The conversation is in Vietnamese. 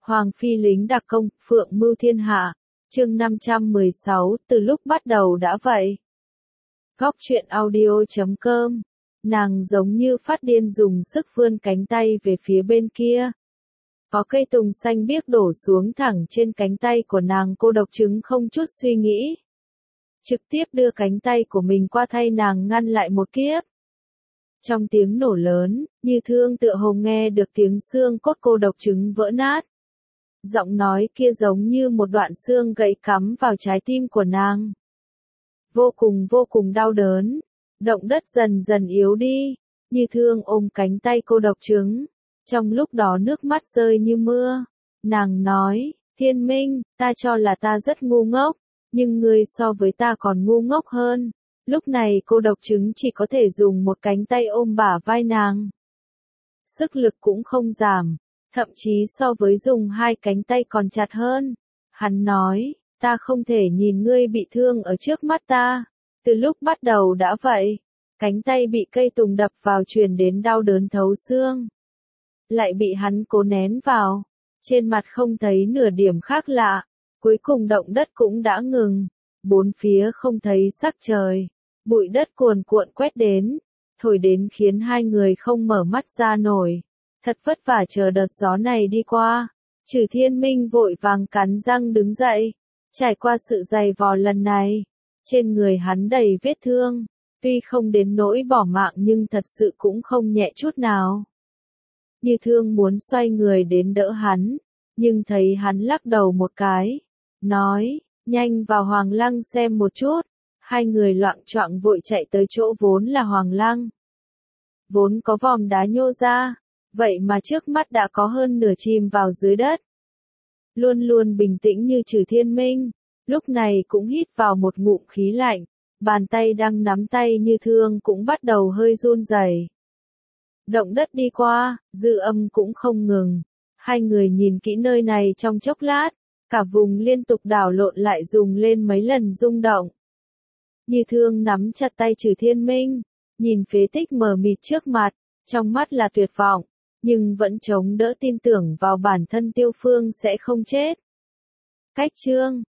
Hoàng phi lính đặc công, phượng mưu thiên hạ. Chương 516, từ lúc bắt đầu đã vậy. Góc truyện audio.com. Nàng giống như phát điên dùng sức vươn cánh tay về phía bên kia. Có cây tùng xanh biếc đổ xuống thẳng trên cánh tay của nàng, cô độc chứng không chút suy nghĩ. Trực tiếp đưa cánh tay của mình qua thay nàng ngăn lại một kiếp. Trong tiếng nổ lớn, Như Thương tựa hồ nghe được tiếng xương cốt cô độc chứng vỡ nát. Giọng nói kia giống như một đoạn xương gãy cắm vào trái tim của nàng. Vô cùng đau đớn. Động đất dần dần yếu đi. Như Thương ôm cánh tay cô độc chứng. Trong lúc đó nước mắt rơi như mưa. Nàng nói, Thiên Minh, ta cho là ta rất ngu ngốc. Nhưng ngươi so với ta còn ngu ngốc hơn. Lúc này cô độc chứng chỉ có thể dùng một cánh tay ôm bả vai nàng. Sức lực cũng không giảm. Thậm chí so với dùng hai cánh tay còn chặt hơn. Hắn nói, ta không thể nhìn ngươi bị thương ở trước mắt ta. Từ lúc bắt đầu đã vậy. Cánh tay bị cây tùng đập vào truyền đến đau đớn thấu xương. Lại bị hắn cố nén vào. Trên mặt không thấy nửa điểm khác lạ. Cuối cùng động đất cũng đã ngừng. Bốn phía không thấy sắc trời. Bụi đất cuồn cuộn quét đến. Thổi đến khiến hai người không mở mắt ra nổi. Thật vất vả chờ đợt gió này đi qua. Trừ Thiên Minh vội vàng cắn răng đứng dậy. Trải qua sự dày vò lần này. Trên người hắn đầy vết thương. Tuy không đến nỗi bỏ mạng nhưng thật sự cũng không nhẹ chút nào. Như Thương muốn xoay người đến đỡ hắn. Nhưng thấy hắn lắc đầu một cái. Nói, nhanh vào Hoàng Lăng xem một chút. Hai người loạng choạng vội chạy tới chỗ vốn là Hoàng Lăng. Vốn có vòm đá nhô ra. Vậy mà trước mắt đã có hơn nửa chìm vào dưới đất. Luôn luôn bình tĩnh như Trừ Thiên Minh. Lúc này cũng hít vào một ngụm khí lạnh. Bàn tay đang nắm tay Như Thương cũng bắt đầu hơi run rẩy. Động đất đi qua, dư âm cũng không ngừng. Hai người nhìn kỹ nơi này trong chốc lát. Cả vùng liên tục đảo lộn lại dùng lên mấy lần rung động. Như Thương nắm chặt tay Trừ Thiên Minh. Nhìn phế tích mờ mịt trước mặt. Trong mắt là tuyệt vọng. Nhưng vẫn chống đỡ tin tưởng vào bản thân Tiêu Phương sẽ không chết. Cách chương